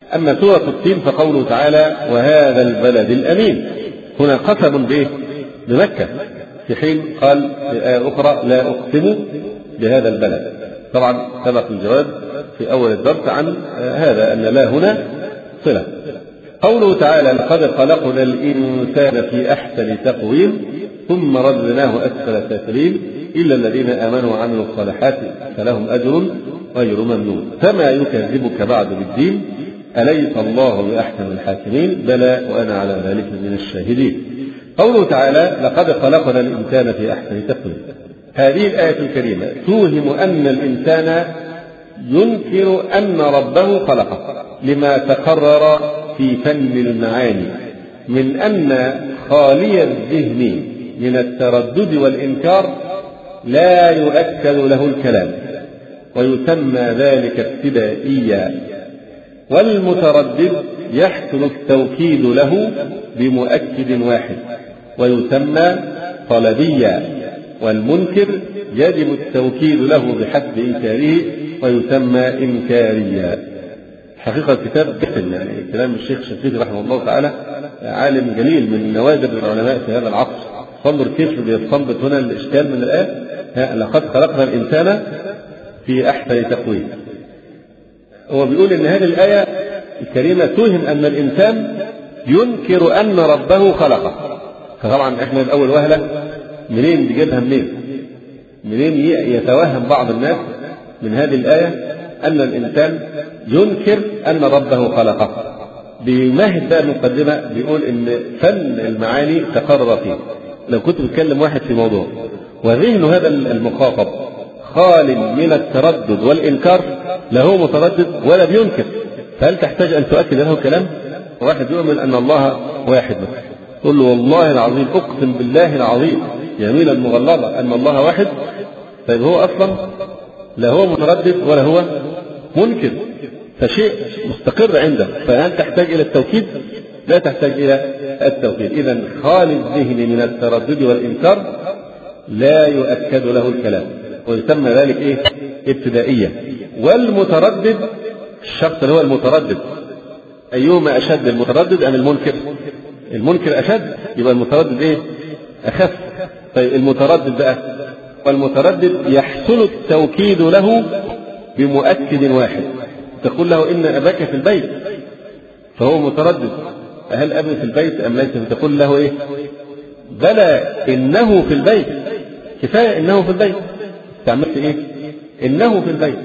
أما سورة الطين فقوله تعالى وهذا البلد الأمين، هنا قسم به بمكة، في حين قال في آية أخرى لا أقسم بهذا البلد. طبعا سبق الجواب في أول الدرس عن هذا أن لا هنا صلة. قوله تعالى لقد خلقنا الإنسان في أحسن تقويم ثم رددناه أسفل سافلين إلا الذين آمنوا وعملوا الصالحات فلهم أجر غير ممنون. فما يكذبك بعد بالدين أليس الله بأحسن الحاكمين بلى وأنا على ذلك من الشاهدين. قوله تعالى لقد خلقنا الإنسان في أحسن تقويم، هذه الآية الكريمة توهم أن الإنسان ينكر أن ربه خلقه لما تقرر في فن المعاني من أن خالي الذهن من التردد والإنكار لا يؤكد له الكلام ويسمى ذلك ابتدائيا، والمتردد يحصل التوكيد له بمؤكد واحد ويسمى طلبيا، والمنكر يجب التوكيد له بحسب إنكاره ويسمى إنكاريا. حقيقة الكتاب جسم، يعني كلام الشيخ الشنقيطي رحمه الله تعالى عالم جليل من نوادر العلماء في هذا العصر. انظر كيف بيستنبط هنا الإشكال من الآية لقد خلقنا الإنسان في أحسن تقويم. هو بيقول إن هذه الآية الكريمة توهم أن الإنسان ينكر أن ربه خلقه. فطبعا إحنا الأول وهلة منين نجيبها منين يتوهم بعض الناس من هذه الآية أن الإنسان ينكر أن ربه خلقه. بيمهد بقى المقدمة بيقول إن فن المعاني تقرر فيه. لو كنت بتكلم واحد في موضوع وذهن هذا المخاطب خال من التردد والإنكار، لا هو متردد ولا بينكر، فهل تحتاج أن تؤكد له كلام؟ واحد يؤمن أن الله واحد مثلا، تقول له والله العظيم أقسم بالله العظيم يمينا مغلظة أن الله واحد، طيب هو أصلا لا هو متردد ولا هو منكر، فشيء مستقر عنده، فهل تحتاج إلى التوكيد؟ لا تحتاج إلى التوكيد. إذن خالي الذهن من التردد والإنكار لا يؤكد له الكلام ويسمى ذلك إيه؟ ابتدائية. والمتردد الشخص اللي هو المتردد أيهما أشد، المتردد أم المنكر؟ المنكر أشد، يبقى المتردد إيه؟ أخف. طيب المتردد بقى، والمتردد يحصل التوكيد له بمؤكد واحد، تقول له إن أباك في البيت، فهو متردد هل أبي في البيت أم ليس؟ تقول له إيه؟ بلى إنه في البيت، كفاية إنه في البيت، تعملت إيه؟ إنه في البيت.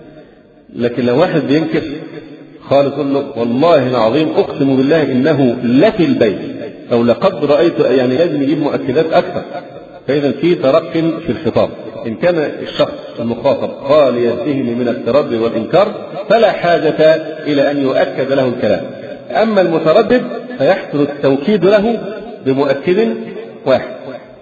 لكن لو واحد بينكر خالص يقول له والله العظيم أقسم بالله إنه لفي البيت أو لقد رأيت، يعني لازم يجيب مؤكدات أكثر. فإذا في ترق في الخطاب. إن كان الشخص المخاطب خالي الذهن من التردد والإنكار فلا حاجة إلى أن يؤكد له الكلام. أما المتردد فيحصل التوكيد له بمؤكد واحد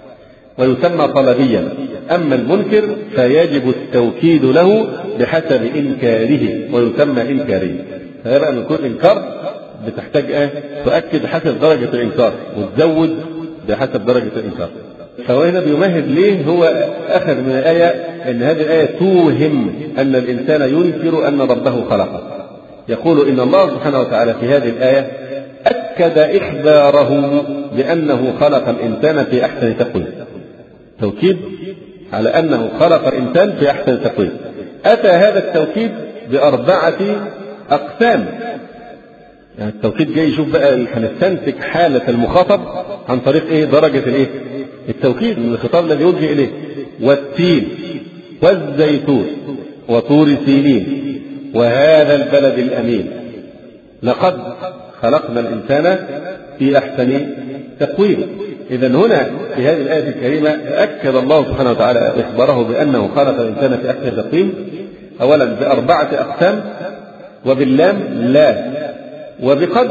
ويسمى طلبيا. أما المنكر فيجب التوكيد له بحسب إنكاره ويسمى إنكاريا. فيبقى من كل إنكار بتحتاج تؤكد حسب درجة الإنكار وتزود بحسب درجة الإنكار. فهو هنا بيمهد ليه هو أخذ من الآية أن هذه الآية توهم أن الإنسان ينكر أن ربه خلقه. يقول إن الله سبحانه وتعالى في هذه الآية أكد إخباره بأنه خلق الإنسان في أحسن تقويم، توكيد على أنه خلق الإنسان في أحسن تقويم. أتى هذا التوكيد بأربعة أقسام. يعني التوكيد جاي يشوف بقى هنستنتج حالة المخاطب عن طريق إيه؟ درجة الإيه؟ التوكيد من الخطاب الذي يوجه إليه. والتين والزيتون وطور سينين وهذا البلد الأمين لقد خلقنا الإنسان في أحسن تقويم. إذن هنا في هذه الآية الكريمة أكد الله سبحانه وتعالى إخباره بأنه خلق الإنسان في أحسن تقويم أولا بأربعة أقسام، وباللام لا، وبقد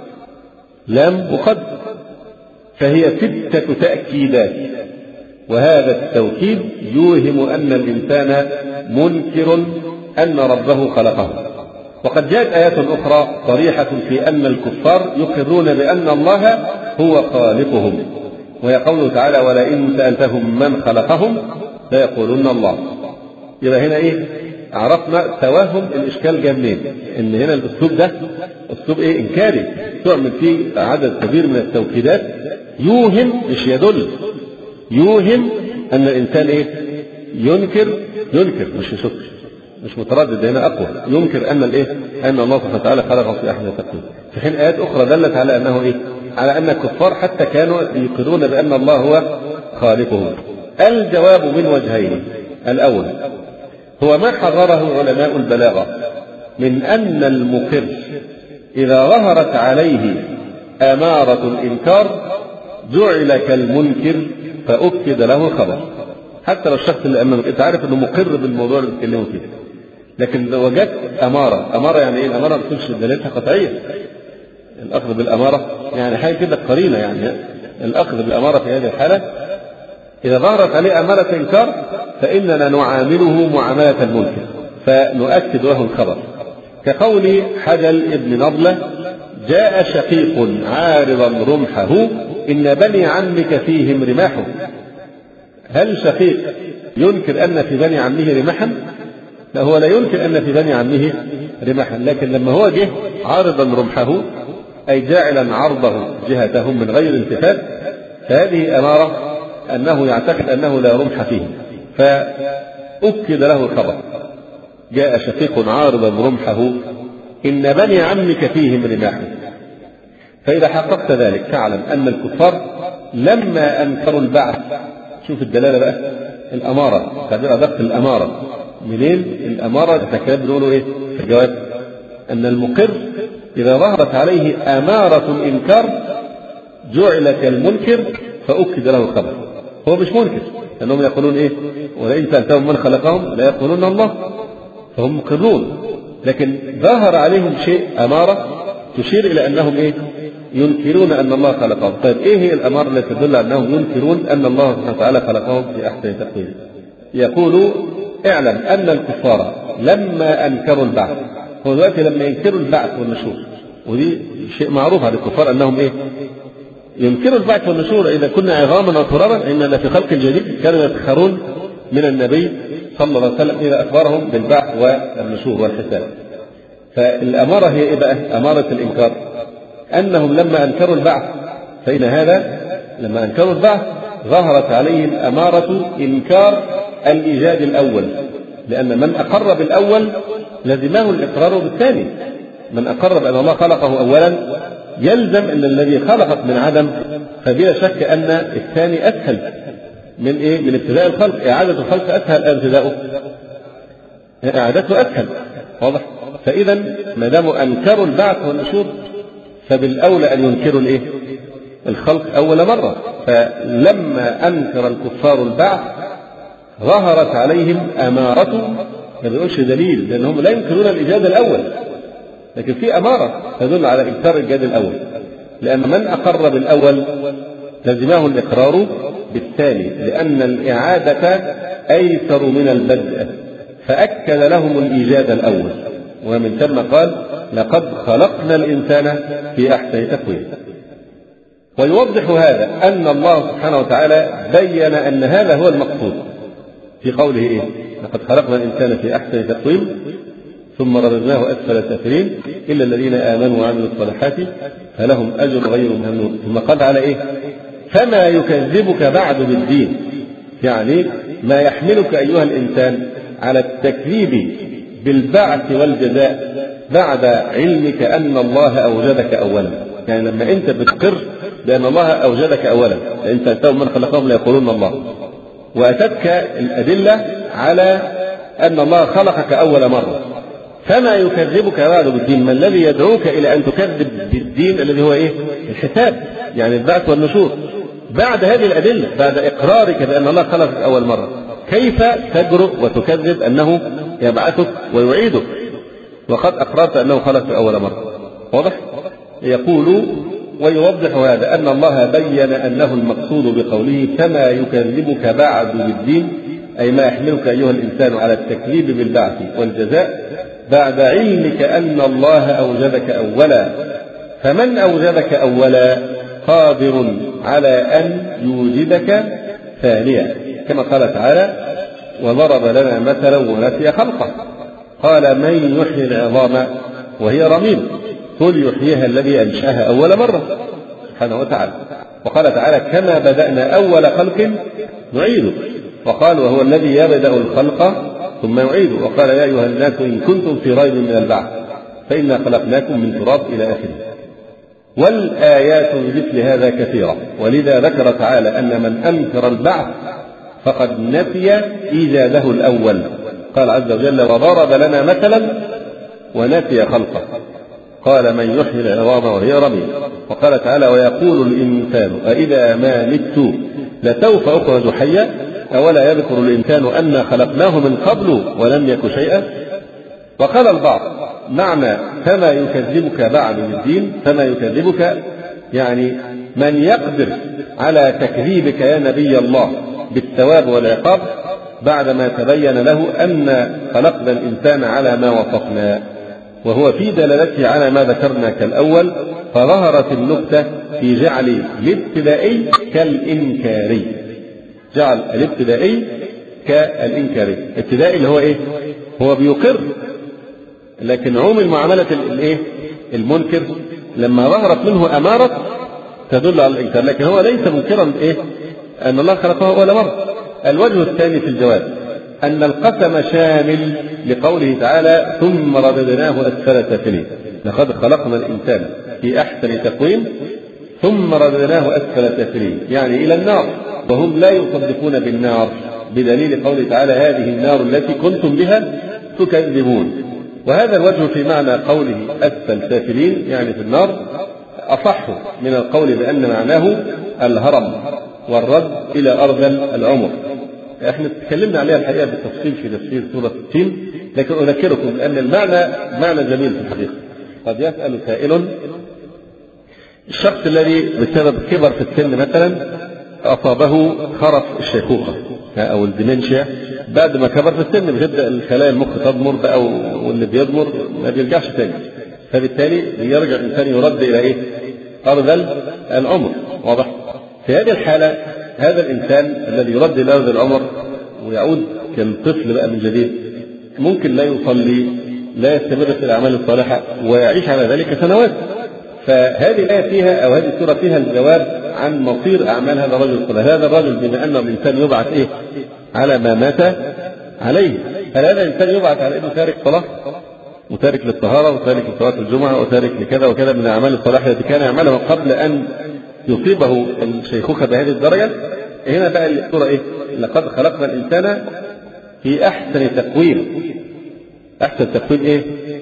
لام وقد، فهي 6 تأكيدات. وهذا التوكيد يوهم أن الإنسان منكر أن ربه خلقه. وقد جاءت آيات أخرى صريحة في أن الكفار يقرون بأن الله هو خالقهم، وهي قوله تعالى ولئن سألتهم من خلقهم ليقولون الله. يبقى هنا إيه؟ عرفنا توهم الإشكال جاء منين. إن هنا الأسلوب ده أسلوب إنكاري، تعمل فيه عدد كبير من التوكيدات يوهم مش يدل، يوهم أن الإنسان ينكر مش يشك، مش متردد، هنا أقوى، ينكر أن أن الله سبحانه وتعالى خلقه في أحسن تقويم، في حين آيات أخرى دلت على أنه على أن الكفار حتى كانوا يقرون بأن الله هو خالقهم. الجواب من وجهين. الأول هو ما حرره علماء البلاغة من أن المقر إذا ظهرت عليه أمارة الإنكار جعل كالمنكر فأكد له الخبر. حتى لو الشخص اللي أمامك أنت عارف أنه مقر بالموضوع اللي بيتكلموا فيه، لكن لو وجدت أمارة يعني الأمارة ما بتكونش دليلها قطعية. الأخذ بالأمارة يعني حاجة كده قرينة، يعني الأخذ بالأمارة في هذه الحالة إذا ظهرت عليه أمارة إنكار فإننا نعامله معاملة المنكر فنؤكد له الخبر، كقول حجل ابن نضلة: جاء شقيق عارضا رمحه إن بني عمك فيهم رماح. هل شقيق ينكر أن في بني عمه رماحا؟ لا، هو لا ينكر أن في بني عمه رماحا، لكن لما هو جه عارضا رمحه أي جاعلا عرضه جهتهم من غير التفات، فهذه أمارة أنه يعتقد أنه لا رمح فيه فأكد له الخبر: جاء شقيق عارضا رمحه إن بني عمك فيهم رماح. فإذا حققت ذلك فاعلم أن الكفار لما أنكروا البعث، شوف الدلالة بقى، الأمارة، تعبير أدق الأمارة منين؟ الأمارة احنا بنقوله في الجواب أن المقر إذا ظهرت عليه أمارة الإنكار جعل كالمنكر فأكد له الخبر. هو مش منكر، لأنهم يقولون ولئن سألتهم من خلقهم لا يقولون الله، فهم مقرون، لكن ظهر عليهم شيء أمارة تشير إلى أنهم ينكرون أن الله خلقهم. طيب هي الأمارة التي تدل على أنهم ينكرون أن الله سبحانه وتعالى خلقهم في أحسن تقويم؟ يقول: اعلم أن الكفار لما أنكروا البعث، هو دلوقتي لما ينكروا البعث والنشور، ودي شيء معروف على الكفار أنهم ينكروا البعث والنشور، إذا كنا عظاما وترابا إن لفي خلق جديد، كانوا يتخرون من النبي صلى الله عليه وسلم إذا أخبرهم بالبعث والنشور والحساب. فالأمارة هي بقى؟ أمارة الإنكار أنهم لما أنكروا البعث، فإن هذا لما أنكروا البعث ظهرت عليهم أمارة إنكار الإيجاد الأول، لأن من أقر بالأول لزمه الإقرار بالثاني. من أقر بأن الله خلقه أولا يلزم أن الذي خلقك من عدم، فبلا شك أن الثاني أسهل من ابتداء الخلق. إعادة الخلق أسهل ابتداؤه، إعادته أسهل، واضح؟ فإذا ما دام أنكروا البعث والنشور فبالأولى أن ينكروا الخلق أول مرة. فلما أنكر الكفار البعث ظهرت عليهم أمارة، ما بيقولش دليل لأنهم لا ينكرون الإيجاد الأول، لكن في أمارة تدل على إنكار الإيجاد الأول، لأن من أقر بالأول لزمه الإقرار بالثاني، لأن الإعادة أيسر من البدء، فأكد لهم الإيجاد الأول، ومن ثم قال: لقد خلقنا الإنسان في أحسن تقويم. ويوضح هذا أن الله سبحانه وتعالى بين أن هذا هو المقصود في قوله: لقد خلقنا الإنسان في أحسن تقويم ثم رددناه أسفل سافلين إلا الذين آمنوا وعملوا الصالحات فلهم أجر غير ممنون. ثم قال على فما يكذبك بعد بالدين، يعني ما يحملك أيها الإنسان على التكذيب بالبعث والجزاء بعد علمك أن الله أوجدك أولا. يعني لما أنت بتقر بأن الله أوجدك أولا، لأن سألتهم من خلقهم لا يقولون الله، وأتتك الأدلة على أن الله خلقك أول مرة، فما يكذبك بعد بالدين؟ ما الذي يدعوك إلى أن تكذب بالدين الذي هو الحساب، يعني البعث والنشور؟ بعد هذه الأدلة، بعد إقرارك بأن الله خلقك أول مرة، كيف تجرؤ وتكذب أنه يبعثك ويعيدك وقد أقررت أنه خلقك أول مرة؟ واضح؟ يقول: ويوضح هذا أن الله بين أنه المقصود بقوله فما يكذبك بعد بالدين، أي ما يحملك أيها الإنسان على التكذيب بالبعث والجزاء بعد علمك أن الله أوجدك أولا، فمن أوجدك أولا قادر على أن يوجدك ثانيا، كما قال تعالى: وضرب لنا مثلا ونسي خلقه. قال من يحيي العظام وهي رميم قل يحييها الذي أنشأها أول مرة سبحانه وتعالى. وقال تعالى كما بدأنا أول خلق نعيده. وقال وهو الذي يبدأ الخلق ثم يعيده. وقال يا أيها الناس إن كنتم في ريب من البعث فإنا خلقناكم من تراب إلى آخره. والآيات بمثل هذا كثيرة، ولذا ذكر تعالى أن من أنكر البعث فقد نسي إيجاده الأول. قال عز وجل وضرب لنا مثلا ونسي خلقه قال من يحيي العظام وهي رميم. وقال تعالى ويقول الإنسان أإذا ما مت لسوف أخرج حيا أولا يذكر الإنسان أنا خلقناه من قبل ولم يك شيئا. وقال البعض معنى فما يكذبك بعد الدين، فما يكذبك يعني من يقدر على تكذيبك يا نبي الله بالثواب والعقاب بعدما تبين له أن خلقنا الإنسان على ما وصفنا، وهو في دلالته على ما ذكرنا كالأول. فظهرت النكتة في جعل الابتدائي كالإنكاري، جعل الابتدائي كالإنكاري. الابتدائي اللي هو إيه؟ هو بيقر، لكن عموم المعاملة الإيه؟ المنكر لما ظهرت منه أمارة تدل على الإنكار، لكن هو ليس منكرا إيه؟ أن الله خلقه أول مرة. الوجه الثاني في الجواب أن القسم شامل لقوله تعالى ثم رددناه أسفل سافلين. لقد خلقنا الإنسان في أحسن تقويم ثم رددناه أسفل سافلين، يعني إلى النار، وهم لا يصدقون بالنار بدليل قوله تعالى هذه النار التي كنتم بها تكذبون. وهذا الوجه في معنى قوله أسفل سافلين يعني في النار أصح من القول بأن معناه الهرم والرد إلى أرذل العمر. احنا تكلمنا عليها الحقيقة بالتفصيل في تفسير سورة التين، لكن أذكركم بأن المعنى معنى جميل في الحقيقة. قد يسأل سائل الشخص الذي بسبب كبر في السن مثلا أصابه خرف الشيخوخة أو الديمنشيا، بعد ما كبر في السن بتبدأ الخلايا المخ تضمر بقى، واللي بيضمر ما بيرجعش تاني، فبالتالي يرجع الإنسان يرد إلى إيه؟ أرذل العمر. واضح؟ في هذه الحالة هذا الإنسان الذي يرد إلى أرذل العمر ويعود كالطفل بقى من جديد ممكن لا يصلي، لا يستمر في الأعمال الصالحة ويعيش على ذلك سنوات. فهذه الآية فيها أو هذه السورة فيها الجواب عن مصير أعمال هذا الرجل الصالح. هذا الرجل بما أن الإنسان يبعث إيه؟ على ما مات عليه. هل هذا الإنسان يبعث على إنه تارك صلاة وتارك للطهارة وتارك لصلاة الجمعة وتارك لكذا وكذا من الأعمال الصالحة التي كان يعملها قبل أن يصيبه الشيخوخة بهذه الدرجة؟ هنا بقى السورة إيه؟ لقد خلقنا الإنسان في أحسن تقويم. أحسن تقويم إيه؟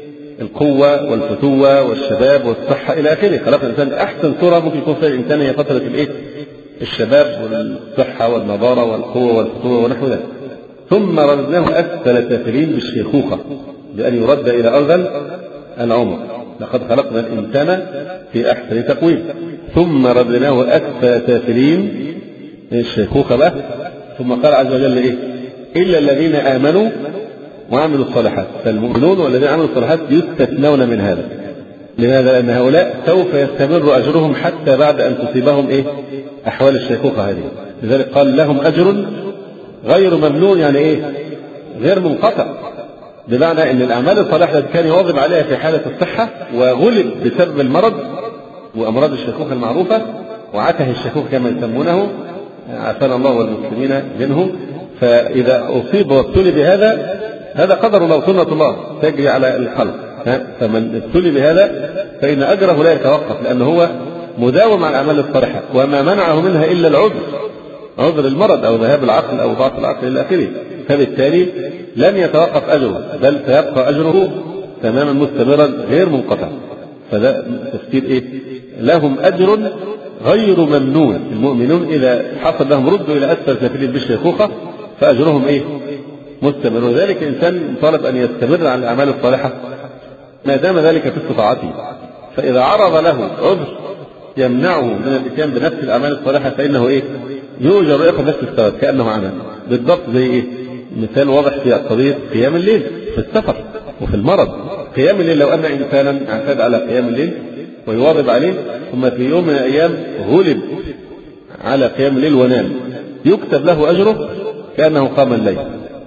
القوة والفتوة والشباب والصحة إلى آخره. خلقنا الإنسان أحسن صورة ممكن يكون فيها الإنسان هي فترة الإيه؟ الشباب والصحة والنضارة والقوة والفتوة ونحو ذلك. ثم رددناه أسفل سافلين بالشيخوخة بأن يرد إلى أرذل العمر. لقد خلقنا الإنسان في أحسن تقويم ثم رددناه أسفل سافلين الشيخوخة بقى. ثم قال عز وجل إيه؟ إلا الذين آمنوا وعملوا الصالحات. فالمؤمنون والذين عملوا الصالحات يستثنون من هذا. لماذا؟ لأن هؤلاء سوف يستمر أجرهم حتى بعد أن تصيبهم إيه؟ أحوال الشيخوخة هذه. لذلك قال لهم أجر غير ممنون، يعني إيه؟ غير منقطع، بمعنى أن الأعمال الصالحة التي كان يواظب عليها في حالة الصحة وغلب بسبب المرض وأمراض الشيخوخة المعروفة وعته الشيخوخة كما يسمونه، عافانا الله والمسلمين منه. فإذا أصيب وابتلي بهذا هذا قدر الله وسنة الله تجري على الخلق، فمن ابتلي بهذا فإن أجره لا يتوقف، لأنه هو مداوم على الأعمال الصالحة وما منعه منها إلا العذر، عذر المرض أو ذهاب العقل أو ضعف العقل إلى آخره. فبالتالي لن يتوقف أجره بل سيبقى أجره تماما مستمرا غير منقطع. فده تفسير إيه؟ لهم أجر غير ممنون. المؤمنون إذا حصل لهم ردوا إلى أسفل سافلين بالشيخوخة فأجرهم إيه؟ مستمر. وذلك الإنسان طالب أن يستمر على الأعمال الصالحة ما دام ذلك في استطاعته. فإذا عرض له عذر يمنعه من الاتيان بنفس الأعمال الصالحة فإنه إيه؟ يؤجر ويأخذ نفس الثواب كأنه عمل. بالضبط زي إيه؟ مثال واضح في قضية قيام الليل في السفر وفي المرض. قيام الليل لو أن إنسانا اعتاد على قيام الليل ويواظب عليه ثم في يوم من الأيام غلب على قيام الليل ونام يكتب له أجره كأنه قام الليل.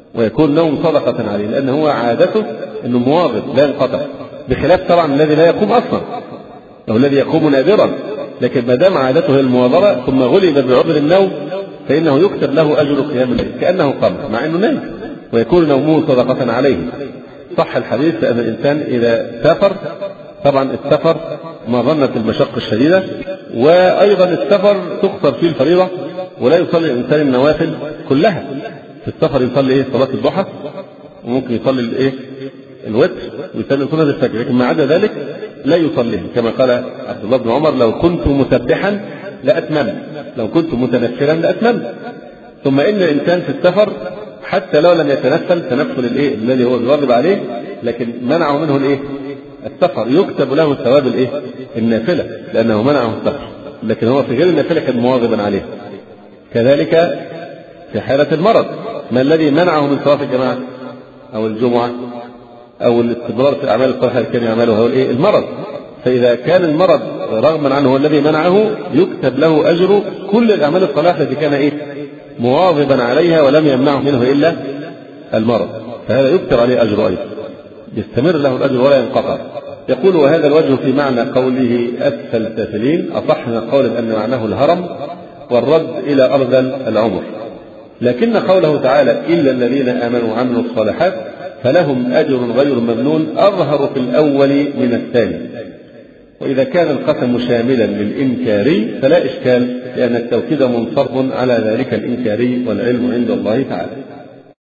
ويكون نوم صدقة عليه، لأن هو عادته أنه مواظب لا ينقطع، بخلاف طبعا الذي لا يقوم أصلا أو الذي يقوم نادرا. لكن ما دام عادته هي المواظبة ثم غلب بعذر النوم فإنه يكتب له أجر قيام الليل كأنه قام مع أنه نام، ويكون نومه صدقة عليه. صح الحديث بأن الإنسان إذا سافر، طبعا السفر مظنة المشقة الشديدة، وأيضا السفر تقصر فيه الفريضة ولا يصلي الإنسان النوافل كلها. في السفر يصلي صلاة الضحى، وممكن يصلي الوتر، ويصلي سنة الفجر، لكن ما عدا ذلك لا يصليه، كما قال عبد الله بن عمر: لو كنت مسبحا لأتممت، لو كنت متنفلا لأتممت. ثم إن الإنسان في السفر حتى لو لم يتنفل تنفل الذي هو الواجب عليه، لكن منعه منه السفر، يكتب له ثواب النافلة لأنه منعه السفر، لكن هو في غير النافلة كان مواظبا عليه. كذلك في حالة المرض، ما الذي منعه من صلاة الجماعة أو الجمعة أو الاستمرار في الأعمال الصالحة التي كان يعملها هو المرض. فإذا كان المرض رغما عنه هو الذي منعه، يكتب له أجر كل الأعمال الصالحة التي كان مواظبا عليها ولم يمنعه منه إلا المرض، فهذا يكتب عليه أجر أيضا، يستمر له الأجر ولا ينقطع. يقول: وهذا الوجه في معنى قوله أسفل سافلين، أصحنا قولا أن معناه الهرم والرد إلى أرذل العمر. لكن قوله تعالى: إلا الذين آمنوا وعملوا الصالحات فلهم أجر غير ممنون أظهر في الأول من الثاني. وإذا كان القسم شاملا للإنكاري فلا إشكال، لأن التوكيد منصرف على ذلك الإنكاري، والعلم عند الله تعالى.